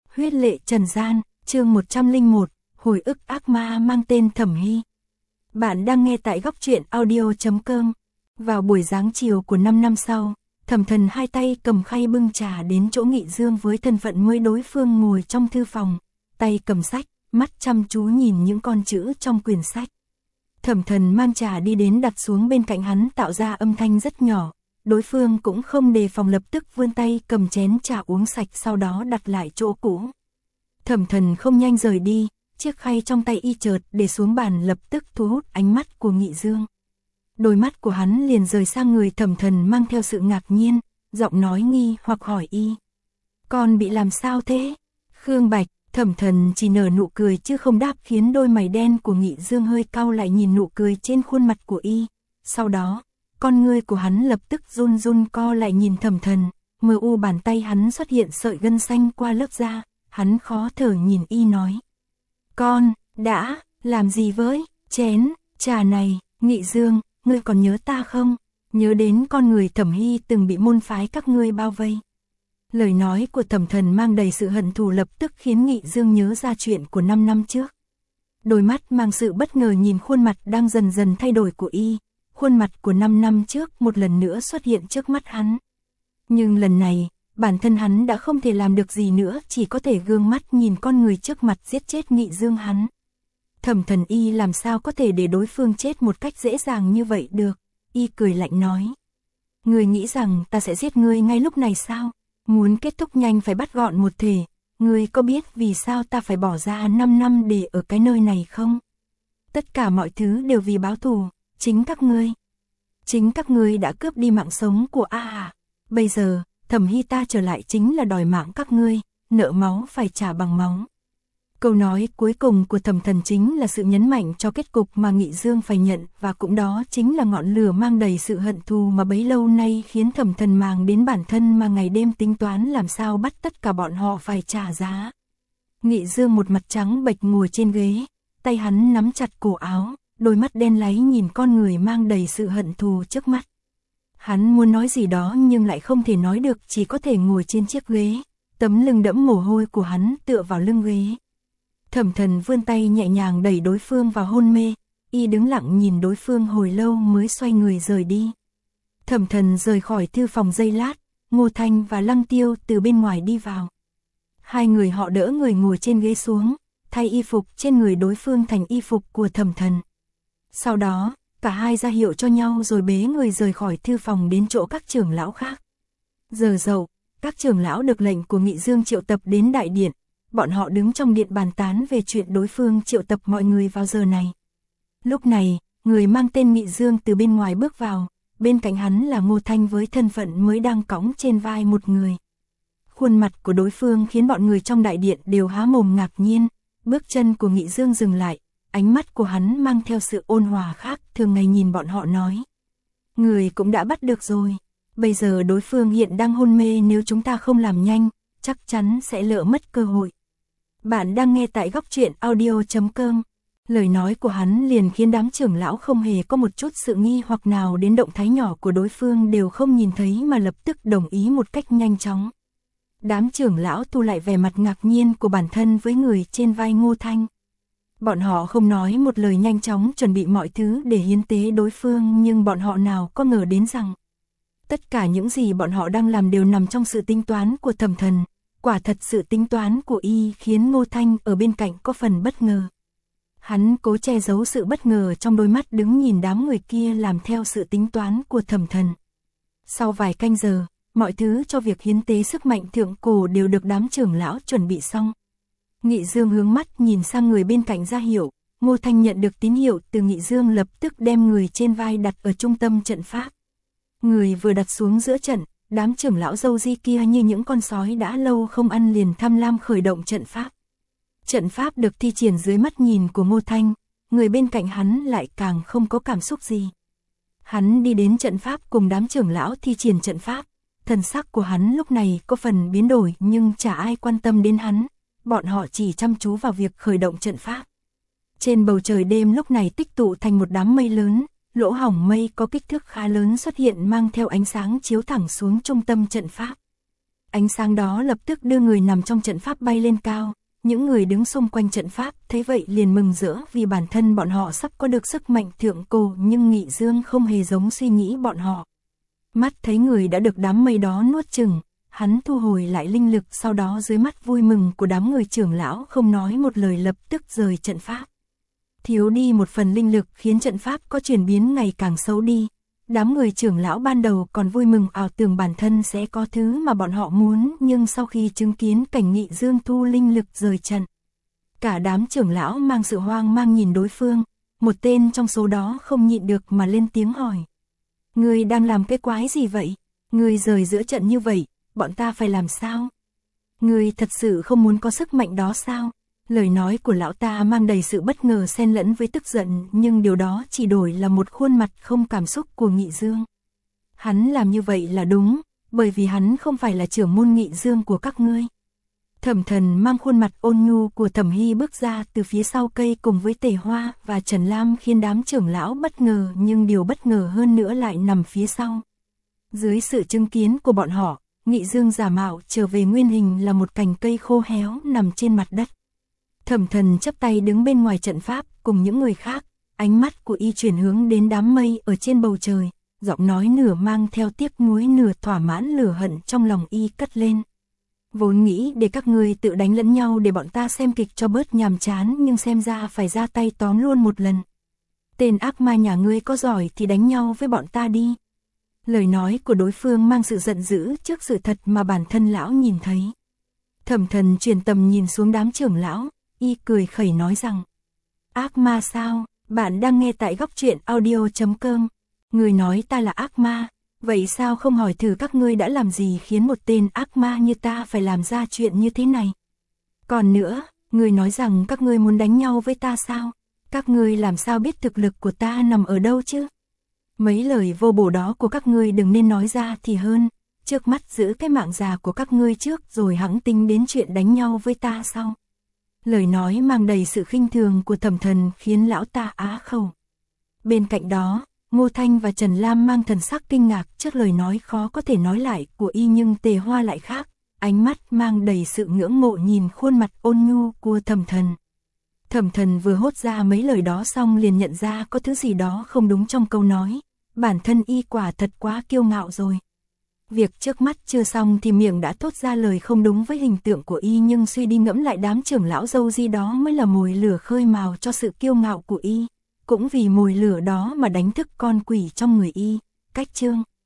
Huyết lệ trần gian, chương 101, hồi ức ác ma mang tên Thẩm Hy. Bạn đang nghe tại góc truyện audio.com. Vào buổi giáng chiều của 5 năm sau, Thẩm Thần hai tay cầm khay bưng trà đến chỗ Nghị Dương với thân phận mới đối phương ngồi trong thư phòng, tay cầm sách, mắt chăm chú nhìn những con chữ trong quyển sách. Thẩm Thần mang trà đi đến đặt xuống bên cạnh hắn tạo ra âm thanh rất nhỏ. Đối phương cũng không đề phòng lập tức vươn tay cầm chén trà uống sạch sau đó đặt lại chỗ cũ. Thẩm Thần không nhanh rời đi, chiếc khay trong tay y chợt để xuống bàn lập tức thu hút ánh mắt của Nghị Dương. Đôi mắt của hắn liền rời sang người Thẩm Thần mang theo sự ngạc nhiên, giọng nói nghi hoặc hỏi y. Con bị làm sao thế? Khương Bạch, Thẩm Thần chỉ nở nụ cười chứ không đáp khiến đôi mày đen của Nghị Dương hơi cau lại nhìn nụ cười trên khuôn mặt của y. Sau đó, con ngươi của hắn lập tức run run co lại nhìn Thẩm Thần, mờ u bàn tay hắn xuất hiện sợi gân xanh qua lớp da, hắn khó thở nhìn y nói. Con, đã, làm gì với, chén, trà này, Nghị Dương, ngươi còn nhớ ta không? Nhớ đến con người Thẩm Hy từng bị môn phái các ngươi bao vây. Lời nói của Thẩm Thần mang đầy sự hận thù lập tức khiến Nghị Dương nhớ ra chuyện của 5 năm trước. Đôi mắt mang sự bất ngờ nhìn khuôn mặt đang dần dần thay đổi của y. Khuôn mặt của 5 năm trước một lần nữa xuất hiện trước mắt hắn. Nhưng lần này, bản thân hắn đã không thể làm được gì nữa, chỉ có thể gương mắt nhìn con người trước mặt giết chết Nghị Dương hắn. Thẩm Thần y làm sao có thể để đối phương chết một cách dễ dàng như vậy được, y cười lạnh nói. Ngươi nghĩ rằng ta sẽ giết ngươi ngay lúc này sao? Muốn kết thúc nhanh phải bắt gọn một thể, ngươi có biết vì sao ta phải bỏ ra 5 năm để ở cái nơi này không? Tất cả mọi thứ đều vì báo thù. Chính các ngươi đã cướp đi mạng sống của A Hà. Bây giờ, Thẩm Hy ta trở lại chính là đòi mạng các ngươi, nợ máu phải trả bằng máu. Câu nói cuối cùng của Thẩm Thần chính là sự nhấn mạnh cho kết cục mà Nghị Dương phải nhận, và cũng đó chính là ngọn lửa mang đầy sự hận thù mà bấy lâu nay khiến Thẩm Thần màng đến bản thân mà ngày đêm tính toán làm sao bắt tất cả bọn họ phải trả giá. Nghị Dương một mặt trắng bệch ngồi trên ghế, tay hắn nắm chặt cổ áo. Đôi mắt đen láy nhìn con người mang đầy sự hận thù trước mắt. Hắn muốn nói gì đó nhưng lại không thể nói được, chỉ có thể ngồi trên chiếc ghế. Tấm lưng đẫm mồ hôi của hắn tựa vào lưng ghế. Thẩm Thần vươn tay nhẹ nhàng đẩy đối phương vào hôn mê. Y đứng lặng nhìn đối phương hồi lâu mới xoay người rời đi. Thẩm Thần rời khỏi thư phòng giây lát, Ngô Thanh và Lăng Tiêu từ bên ngoài đi vào. Hai người họ đỡ người ngồi trên ghế xuống, thay y phục trên người đối phương thành y phục của Thẩm Thần. Sau đó, cả hai ra hiệu cho nhau rồi bế người rời khỏi thư phòng đến chỗ các trưởng lão khác. Giờ dậu, các trưởng lão được lệnh của Nghị Dương triệu tập đến đại điện. Bọn họ đứng trong điện bàn tán về chuyện đối phương triệu tập mọi người vào giờ này. Lúc này, người mang tên Nghị Dương từ bên ngoài bước vào. Bên cạnh hắn là Ngô Thanh với thân phận mới đang cõng trên vai một người. Khuôn mặt của đối phương khiến bọn người trong đại điện đều há mồm ngạc nhiên. Bước chân của Nghị Dương dừng lại. Ánh mắt của hắn mang theo sự ôn hòa khác thường ngày nhìn bọn họ nói. Người cũng đã bắt được rồi. Bây giờ đối phương hiện đang hôn mê, nếu chúng ta không làm nhanh, chắc chắn sẽ lỡ mất cơ hội. Bạn đang nghe tại góc truyện audio.com. Lời nói của hắn liền khiến đám trưởng lão không hề có một chút sự nghi hoặc nào, đến động thái nhỏ của đối phương đều không nhìn thấy mà lập tức đồng ý một cách nhanh chóng. Đám trưởng lão thu lại vẻ mặt ngạc nhiên của bản thân với người trên vai Ngô Thanh. Bọn họ không nói một lời nhanh chóng chuẩn bị mọi thứ để hiến tế đối phương, nhưng bọn họ nào có ngờ đến rằng tất cả những gì bọn họ đang làm đều nằm trong sự tính toán của Thẩm Thần. Quả thật sự tính toán của y khiến Ngô Thanh ở bên cạnh có phần bất ngờ. Hắn cố che giấu sự bất ngờ trong đôi mắt đứng nhìn đám người kia làm theo sự tính toán của Thẩm Thần. Sau vài canh giờ, mọi thứ cho việc hiến tế sức mạnh thượng cổ đều được đám trưởng lão chuẩn bị xong. Nghị Dương hướng mắt nhìn sang người bên cạnh ra hiệu. Ngô Thanh nhận được tín hiệu từ Nghị Dương lập tức đem người trên vai đặt ở trung tâm trận pháp. Người vừa đặt xuống giữa trận, đám trưởng lão râu ria kia như những con sói đã lâu không ăn liền tham lam khởi động trận pháp. Trận pháp được thi triển dưới mắt nhìn của Ngô Thanh, người bên cạnh hắn lại càng không có cảm xúc gì. Hắn đi đến trận pháp cùng đám trưởng lão thi triển trận pháp. Thần sắc của hắn lúc này có phần biến đổi nhưng chả ai quan tâm đến hắn. Bọn họ chỉ chăm chú vào việc khởi động trận pháp. Trên bầu trời đêm lúc này tích tụ thành một đám mây lớn, lỗ hổng mây có kích thước khá lớn xuất hiện mang theo ánh sáng chiếu thẳng xuống trung tâm trận pháp. ánh sáng đó lập tức đưa người nằm trong trận pháp bay lên cao. Những người đứng xung quanh trận pháp thấy vậy liền mừng rỡ vì bản thân bọn họ sắp có được sức mạnh thượng cổ, nhưng Nghị Dương không hề giống suy nghĩ bọn họ. Mắt thấy người đã được đám mây đó nuốt chửng, hắn thu hồi lại linh lực, sau đó dưới mắt vui mừng của đám người trưởng lão không nói một lời lập tức rời trận pháp. Thiếu đi một phần linh lực khiến trận pháp có chuyển biến ngày càng xấu đi. Đám người trưởng lão ban đầu còn vui mừng ảo tưởng bản thân sẽ có thứ mà bọn họ muốn, nhưng sau khi chứng kiến cảnh Nghị Dương thu linh lực rời trận, cả đám trưởng lão mang sự hoang mang nhìn đối phương. Một tên trong số đó không nhịn được mà lên tiếng hỏi: "Ngươi đang làm cái quái gì vậy? Ngươi rời giữa trận như vậy, bọn ta phải làm sao? Ngươi thật sự không muốn có sức mạnh đó sao?" Lời nói của lão ta mang đầy sự bất ngờ xen lẫn với tức giận, nhưng điều đó chỉ đổi là một khuôn mặt không cảm xúc của Nghị Dương. Hắn làm như vậy là đúng, bởi vì hắn không phải là trưởng môn Nghị Dương của các ngươi. Thẩm Thần mang khuôn mặt ôn nhu của Thẩm Hy bước ra từ phía sau cây cùng với Tề Hoa và Trần Lam, khiến đám trưởng lão bất ngờ, nhưng điều bất ngờ hơn nữa lại nằm phía sau. Dưới sự chứng kiến của bọn họ, Nghị Dương giả mạo trở về nguyên hình là một cành cây khô héo nằm trên mặt đất. Thẩm Thần chắp tay đứng bên ngoài trận pháp cùng những người khác, ánh mắt của y chuyển hướng đến đám mây ở trên bầu trời, giọng nói nửa mang theo tiếc nuối nửa thỏa mãn lửa hận trong lòng y cất lên. Vốn nghĩ để các ngươi tự đánh lẫn nhau để bọn ta xem kịch cho bớt nhàm chán, nhưng xem ra phải ra tay tóm luôn một lần. Tên ác ma nhà ngươi có giỏi thì đánh nhau với bọn ta đi. Lời nói của đối phương mang sự giận dữ trước sự thật mà bản thân lão nhìn thấy. Thẩm Thần chuyển tầm nhìn xuống đám trưởng lão, y cười khẩy nói rằng: "Ác ma sao? Bạn đang nghe tại Góc Truyện Audio.com. Người nói ta là ác ma, vậy sao không hỏi thử các ngươi đã làm gì khiến một tên ác ma như ta phải làm ra chuyện như thế này? Còn nữa, người nói rằng các ngươi muốn đánh nhau với ta sao? Các ngươi làm sao biết thực lực của ta nằm ở đâu chứ? Mấy lời vô bổ đó của các ngươi đừng nên nói ra thì hơn, trước mắt giữ cái mạng già của các ngươi trước rồi hẵng tính đến chuyện đánh nhau với ta sau." Lời nói mang đầy sự khinh thường của Thẩm Thần khiến lão ta á khẩu. Bên cạnh đó, Ngô Thanh và Trần Lam mang thần sắc kinh ngạc trước lời nói khó có thể nói lại của y, nhưng Tề Hoa lại khác, ánh mắt mang đầy sự ngưỡng mộ nhìn khuôn mặt ôn nhu của Thẩm Thần. Thẩm Thần vừa hốt ra mấy lời đó xong liền nhận ra có thứ gì đó không đúng trong câu nói, bản thân y quả thật quá kiêu ngạo rồi. Việc trước mắt chưa xong thì miệng đã thốt ra lời không đúng với hình tượng của y, nhưng suy đi ngẫm lại đám trưởng lão dâu di đó mới là mồi lửa khơi mào cho sự kiêu ngạo của y, cũng vì mồi lửa đó mà đánh thức con quỷ trong người y. Cách chương